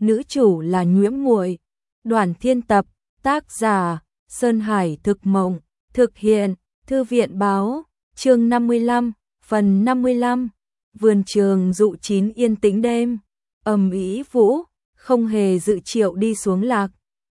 nữ chủ là Nhiễm Muội. Đoàn Thiên tập, tác giả Sơn Hải Thực Mộng, thực hiện Thư viện Báo, chương 55, phần 55. Vườn trường dụ chín yên tĩnh đêm, ầm ĩ vũ, không hề dự triệu đi xuống lạc.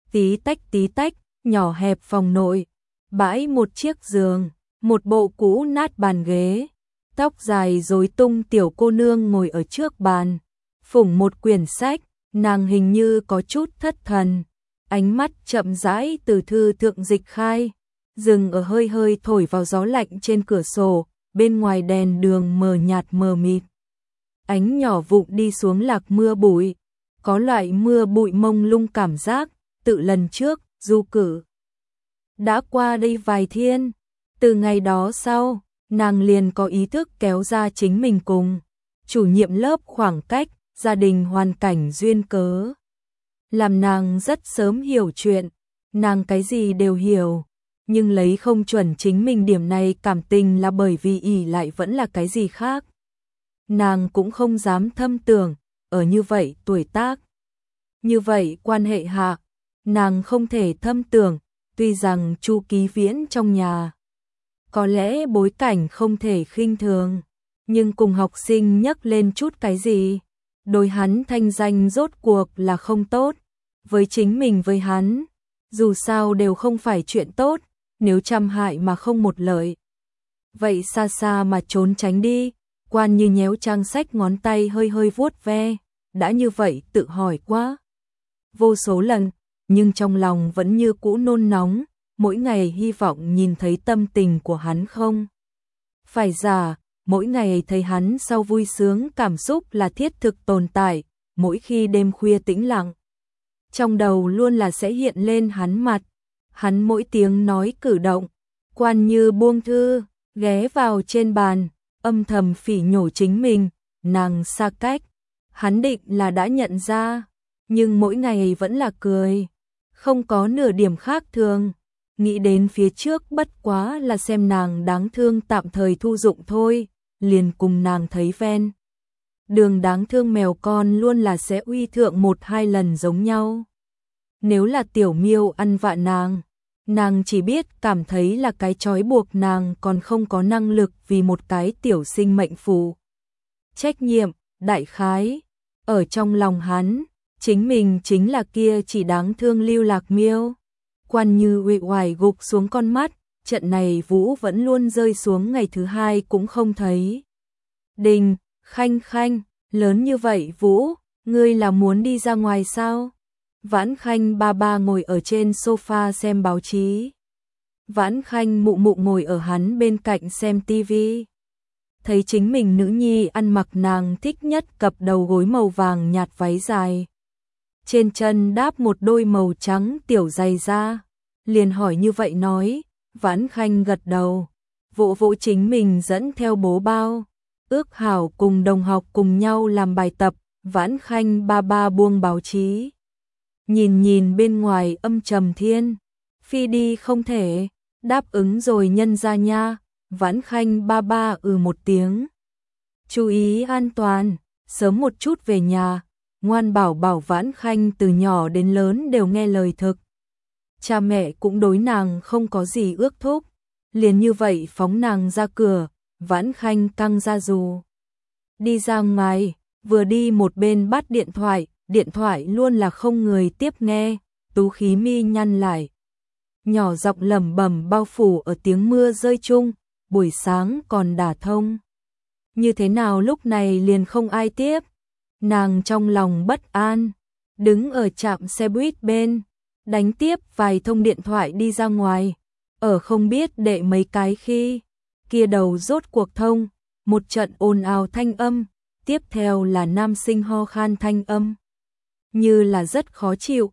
Tí tách, nhỏ hẹp phòng nội, bãi một chiếc giường, một bộ cũ nát bàn ghế. Tóc dài rối tung tiểu cô nương ngồi ở trước bàn, phủng một quyển sách, nàng hình như có chút thất thần. Ánh mắt chậm rãi từ thư thượng dịch khai, dừng ở hơi hơi thổi vào gió lạnh trên cửa sổ, bên ngoài đèn đường mờ nhạt mờ mịt. Ánh nhỏ vụng đi xuống lạc mưa bụi, có loại mưa bụi mông lung cảm giác, tự lần trước, du cử. Đã qua đây vài thiên, từ ngày đó sau, nàng liền có ý thức kéo ra chính mình cùng chủ nhiệm lớp khoảng cách, gia đình hoàn cảnh duyên cớ. Làm nàng rất sớm hiểu chuyện, nàng cái gì đều hiểu, nhưng lấy không chuẩn chính mình điểm này cảm tình là bởi vì ỷ lại vẫn là cái gì khác. Nàng cũng không dám thâm tưởng, ở như vậy tuổi tác, như vậy quan hệ hạ, nàng không thể thâm tưởng, tuy rằng Chu Ký Viễn trong nhà có lẽ bối cảnh không thể khinh thường, nhưng cùng học sinh nhắc lên chút cái gì, đối hắn thanh danh rốt cuộc là không tốt, với chính mình với hắn, dù sao đều không phải chuyện tốt, nếu trăm hại mà không một lợi. Vậy xa xa mà trốn tránh đi, Quan Như nhéo trang sách ngón tay hơi hơi vuốt ve, đã như vậy tự hỏi quá vô số lần, nhưng trong lòng vẫn như cũ nôn nóng, mỗi ngày hy vọng nhìn thấy tâm tình của hắn không phải giả, mỗi ngày thấy hắn sau vui sướng cảm xúc là thiết thực tồn tại, mỗi khi đêm khuya tĩnh lặng, trong đầu luôn là sẽ hiện lên hắn mặt, hắn mỗi tiếng nói cử động. Quan Như buông thư, ghé vào trên bàn, âm thầm phỉ nhổ chính mình, nàng xa cách, hắn định là đã nhận ra, nhưng mỗi ngày vẫn là cười, không có nửa điểm khác thường. Nghĩ đến phía trước bất quá là xem nàng đáng thương tạm thời thu dụng thôi, liền cùng nàng thấy ven đường đáng thương mèo con luôn là sẽ uy thượng một hai lần giống nhau. Nếu là tiểu miêu ăn vạ nàng chỉ biết cảm thấy là cái trói buộc nàng còn không có năng lực vì một cái tiểu sinh mệnh phụ. Trách nhiệm, đại khái, ở trong lòng hắn, chính mình chính là kia chỉ đáng thương lưu lạc miêu. Quan Như uể oải gục xuống con mắt, trận này vũ vẫn luôn rơi xuống ngày thứ hai cũng không thấy. Đình, Khanh, lớn như vậy Vũ, ngươi là muốn đi ra ngoài sao? Vãn Khanh ba ba ngồi ở trên sofa xem báo chí. Vãn Khanh mụ mụ ngồi ở hắn bên cạnh xem tivi. Thấy chính mình nữ nhi ăn mặc nàng thích nhất cặp đầu gối màu vàng nhạt váy dài. Trên chân đáp một đôi màu trắng tiểu giày da, liền hỏi như vậy nói, Vãn Khanh gật đầu, vỗ vỗ chính mình dẫn theo bố bao, ước hảo cùng đồng học cùng nhau làm bài tập. Vãn Khanh ba ba buông báo chí, nhìn bên ngoài âm trầm thiên, phi đi không thể, đáp ứng rồi nhân ra nha. Vãn Khanh ba ba một tiếng, chú ý an toàn, sớm một chút về nhà. Ngoan bảo bảo Vãn Khanh từ nhỏ đến lớn đều nghe lời thực. Cha mẹ cũng đối nàng không có gì ước thúc, liền như vậy phóng nàng ra cửa. Vãn Khanh căng ra dù đi ra ngoài, vừa đi một bên bắt điện thoại luôn là không người tiếp nghe. Tú khí mi nhăn lại, nhỏ giọng lẩm bẩm bao phủ ở tiếng mưa rơi chung, buổi sáng còn đả thông, như thế nào lúc này liền không ai tiếp. Nàng trong lòng bất an, đứng ở trạm xe buýt bên, đánh tiếp vài thông điện thoại đi ra ngoài, ở không biết đệ mấy cái khi, kia đầu rốt cuộc thông, một trận ồn ào thanh âm, tiếp theo là nam sinh ho khan thanh âm, như là rất khó chịu.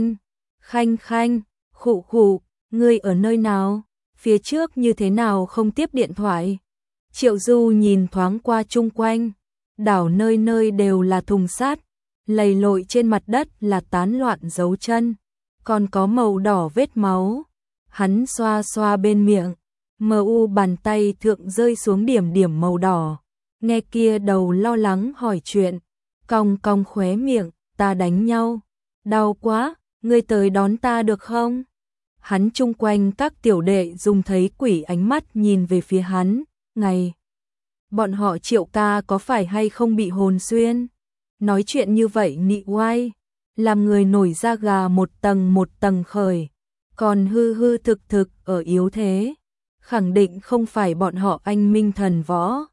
Khanh, khụ, ngươi ở nơi nào, phía trước như thế nào không tiếp điện thoại. Triệu Du nhìn thoáng qua chung quanh, đảo nơi nơi đều là thùng sắt, lầy lội trên mặt đất là tán loạn dấu chân, còn có màu đỏ vết máu. Hắn xoa xoa bên miệng, bàn tay thượng rơi xuống điểm màu đỏ, nghe kia đầu lo lắng hỏi chuyện, cong khóe miệng, ta đánh nhau. Đau quá, ngươi tới đón ta được không? Hắn chung quanh các tiểu đệ dùng thấy quỷ ánh mắt nhìn về phía hắn, ngày. Bọn họ Triệu ca có phải hay không bị hồn xuyên? Nói chuyện như vậy nị oai, làm người nổi da gà một tầng khởi, còn hư hư thực thực ở yếu thế. Khẳng định không phải bọn họ anh minh thần võ.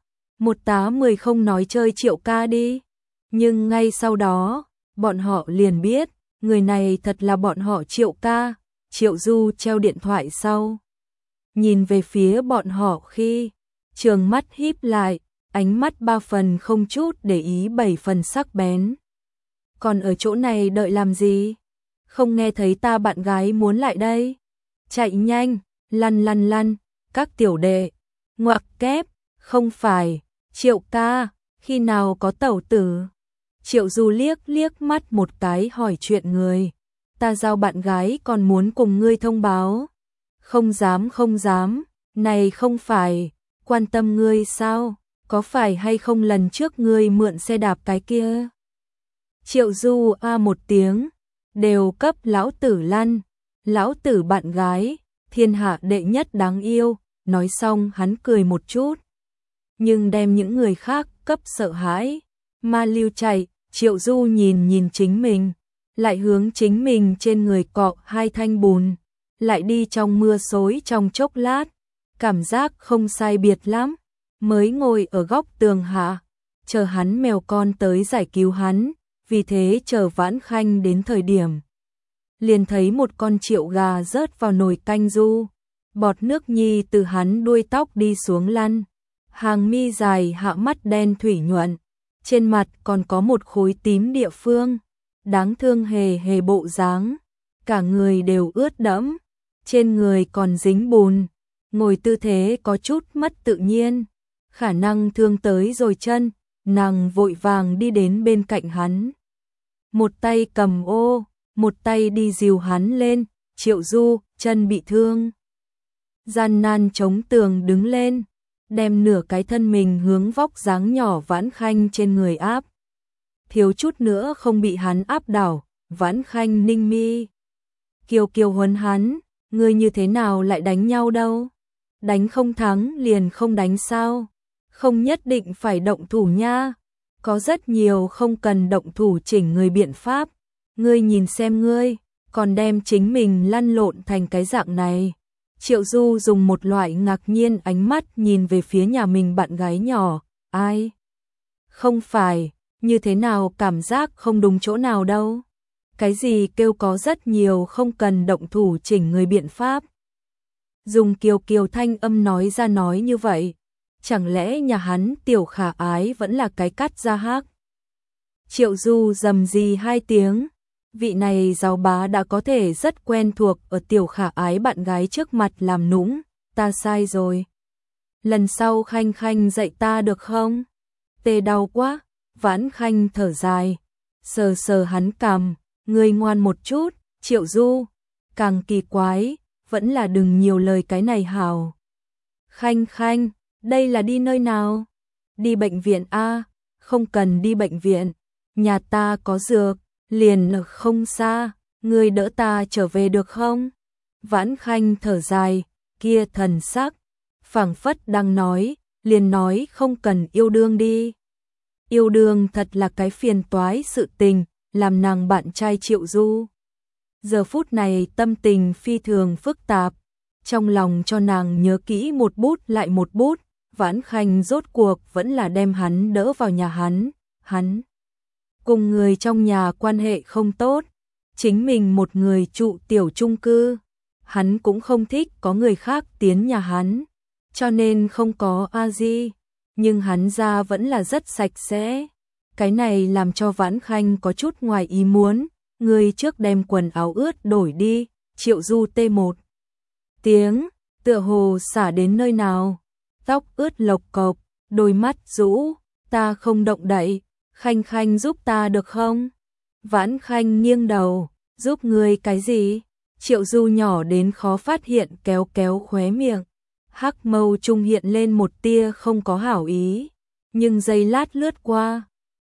1/10 không nói chơi Triệu ca đi. Nhưng ngay sau đó, bọn họ liền biết, người này thật là bọn họ Triệu ca. Triệu Du treo điện thoại sau. Nhìn về phía bọn họ khi, trường mắt híp lại, ánh mắt 3 phần không chút để ý 7 phần sắc bén. Còn ở chỗ này đợi làm gì? Không nghe thấy ta bạn gái muốn lại đây? Chạy nhanh, lăn, các tiểu đệ. Ngoặc kép, không phải, Triệu ca, khi nào có tẩu tử? Triệu Du liếc mắt một cái hỏi chuyện người. Ta giao bạn gái còn muốn cùng ngươi thông báo. Không dám, này không phải, quan tâm ngươi sao, có phải hay không lần trước ngươi mượn xe đạp cái kia? Triệu Du một tiếng, đều cấp lão tử lăn, lão tử bạn gái, thiên hạ đệ nhất đáng yêu, nói xong hắn cười một chút. Nhưng đem những người khác cấp sợ hãi, ma lưu chạy, Triệu Du nhìn chính mình, lại hướng chính mình trên người cọ 2 thanh bùn, lại đi trong mưa xối trong chốc lát, cảm giác không sai biệt lắm, mới ngồi ở góc tường hạ, chờ hắn mèo con tới giải cứu hắn, vì thế chờ Vãn Khanh đến thời điểm. Liền thấy một con triệu gà rớt vào nồi canh du, bọt nước nhi từ hắn đuôi tóc đi xuống lăn, hàng mi dài hạ mắt đen thủy nhuận, trên mặt còn có một khối tím địa phương, đáng thương hề bộ dáng, cả người đều ướt đẫm, trên người còn dính bùn, ngồi tư thế có chút mất tự nhiên, khả năng thương tới rồi chân, nàng vội vàng đi đến bên cạnh hắn. Một tay cầm ô, một tay đi dìu hắn lên, Triệu Du, chân bị thương. Gian nan chống tường đứng lên, đem nửa cái thân mình hướng vóc dáng nhỏ Vãn Khanh trên người áp. Thiếu chút nữa không bị hắn áp đảo, Vãn Khanh ninh mi. Kiều huấn hắn, ngươi như thế nào lại đánh nhau đâu? Đánh không thắng liền không đánh sao? Không nhất định phải động thủ nha. Có rất nhiều không cần động thủ chỉnh người biện pháp. Ngươi nhìn xem ngươi, còn đem chính mình lăn lộn thành cái dạng này. Triệu Du dùng một loại ngạc nhiên ánh mắt nhìn về phía nhà mình bạn gái nhỏ. Ai? Không phải, như thế nào cảm giác không đúng chỗ nào đâu. Cái gì kêu có rất nhiều không cần động thủ chỉnh người biện pháp. Dùng kiều thanh âm nói ra nói như vậy. Chẳng lẽ nhà hắn Tiểu Khả Ái vẫn là cái cắt da hắc? Triệu Du rầm rì 2 tiếng. Vị này giàu bá đã có thể rất quen thuộc ở Tiểu Khả Ái bạn gái trước mặt làm nũng. Ta sai rồi. Lần sau Khanh dạy ta được không? Tê đau quá. Vãn Khanh thở dài. Sờ hắn cằm. Ngươi ngoan một chút. Triệu Du. Càng kỳ quái. Vẫn là đừng nhiều lời cái này hào. Khanh. Đây là đi nơi nào? Đi bệnh viện a? Không cần đi bệnh viện. Nhà ta có dược. Liền ở không xa, ngươi đỡ ta trở về được không? Vãn Khanh thở dài, kia thần sắc, phảng phất đang nói, liền nói không cần yêu đương đi. Yêu đương thật là cái phiền toái sự tình, làm nàng bạn trai Triệu Du. Giờ phút này tâm tình phi thường phức tạp, trong lòng cho nàng nhớ kỹ một bút lại một bút, Vãn Khanh rốt cuộc vẫn là đem hắn đỡ vào nhà hắn. Cùng người trong nhà quan hệ không tốt, chính mình một người trụ tiểu chung cư, hắn cũng không thích có người khác tiến nhà hắn, cho nên không có a-di, nhưng hắn ra vẫn là rất sạch sẽ. Cái này làm cho Vãn Khanh có chút ngoài ý muốn, người trước đem quần áo ướt đổi đi, Triệu Du tê một tiếng, tựa hồ xả đến nơi nào, tóc ướt lộc cộc, đôi mắt rũ, ta không động đậy. Khanh giúp ta được không? Vãn Khanh nghiêng đầu, giúp ngươi cái gì? Triệu Du nhỏ đến khó phát hiện kéo khóe miệng. Hắc mâu trung hiện lên một tia không có hảo ý, nhưng giây lát lướt qua,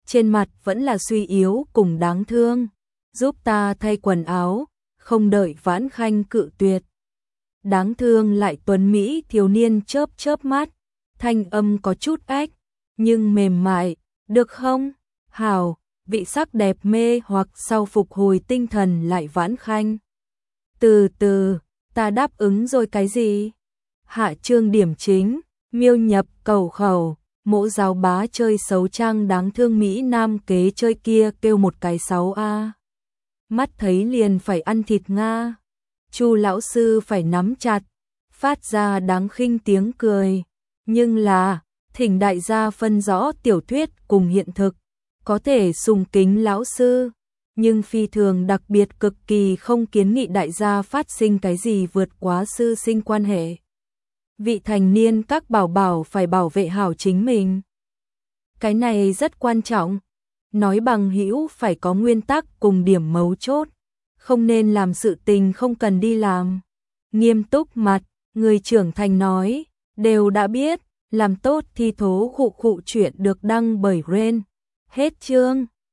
trên mặt vẫn là suy yếu cùng đáng thương. Giúp ta thay quần áo, không đợi Vãn Khanh cự tuyệt. Đáng thương lại tuấn mỹ thiếu niên chớp chớp mắt, thanh âm có chút ách, nhưng mềm mại, được không? Hảo, vị sắc đẹp mê hoặc sau phục hồi tinh thần lại Vãn Khanh. Từ từ, ta đáp ứng rồi cái gì? Hạ chương điểm chính, miêu nhập cầu khẩu, mỗ giáo bá chơi xấu trang đáng thương Mỹ Nam kế chơi kia kêu một cái 6A. Mắt thấy liền phải ăn thịt Nga. Chu lão sư phải nắm chặt, phát ra đáng khinh tiếng cười. Nhưng là, thỉnh đại gia phân rõ tiểu thuyết cùng hiện thực, có thể sùng kính lão sư, nhưng phi thường đặc biệt cực kỳ không kiến nghị đại gia phát sinh cái gì vượt quá sư sinh quan hệ. Vị thành niên các bảo bảo phải bảo vệ hảo chính mình. Cái này rất quan trọng. Nói bằng hữu phải có nguyên tắc cùng điểm mấu chốt. Không nên làm sự tình không cần đi làm. Nghiêm túc mặt, người trưởng thành nói, đều đã biết, làm tốt thi thố khụ khụ chuyện được đăng bởi Ren. Hết chương.